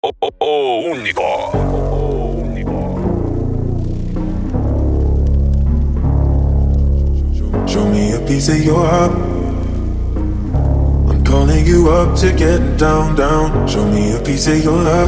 Único. Show me a piece of your heart. I'm calling you up to get down, down. Show me a piece of your love.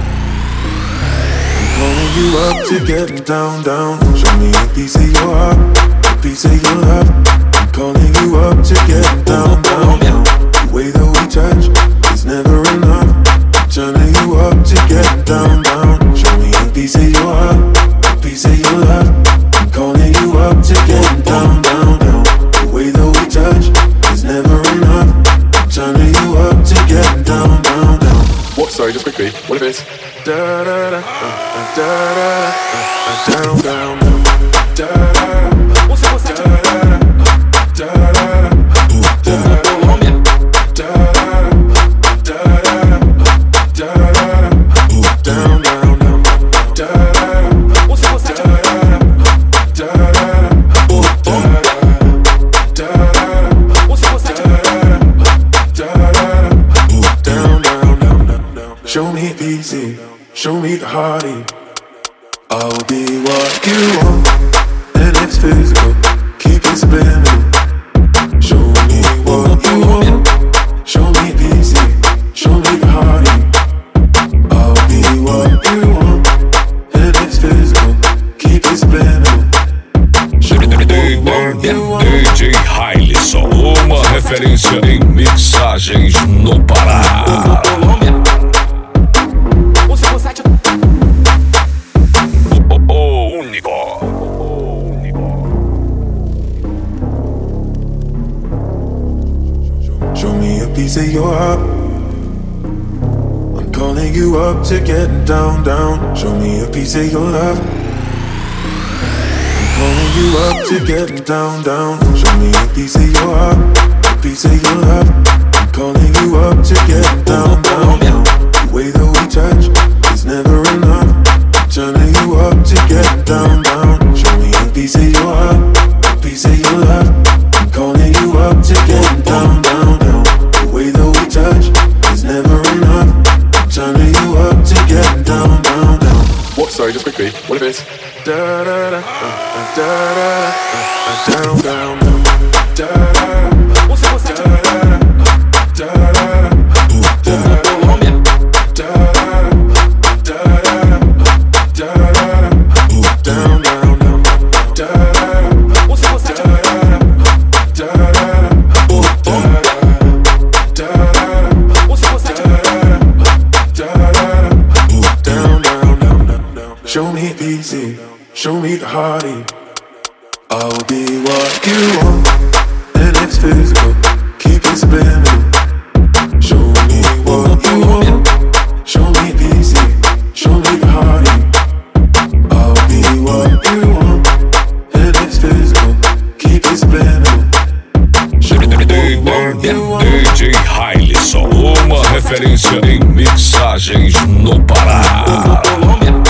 I'm calling you up to get down, down. Show me a piece of your heart, a piece of your love. I'm calling you up to get down, down, down. The way that we touch is never enough. I'm turning you up to get down, down. Show me a piece of your heart, a piece of your love. I'm calling you up to get down, down, down. The way that we touch is never enough. I'm turning you up to get down, down, down. What? Sorry, just quickly. What if it's Da da da da da down, down, down. Da da da Você da da da down, down, down. Show me easy, show me the hearty. I'll be what you want, and it's physical. Keep it subliminal. Show me what you want. Show me easy, show me the hearty. I'll be what you want, and it's physical. Keep it subliminal. Show me what you want. DJ Hailson, uma referência em mixagens no Pará. Show me a piece of your heart. I'm calling you up to get down, down. Show me a piece of your love. I'm calling you up to get down, down. Show me a piece of your heart, a piece of your love. I'm calling you up to get down, down, down. The way that we touch is never enough. I'm turning you up to get down, down. Show me a piece of your heart, a piece of your love. I'm calling you up to get down, down, down. The way that we touch is never enough. I'm turning you up to get down, down, down. what? Sorry, just quickly. What if it's Da da da da da down, down, down. Da da da Você da da da down, down, down. Show me easy, show me the hearty. I'll be what you want, and it's physical. Keep it subliminal. Show me what you want. Show me easy, show me the hearty. I'll be what you want, and it's physical. Keep it subliminal. Show me what you want. DJ Hailson, uma referência em mixagens no Pará.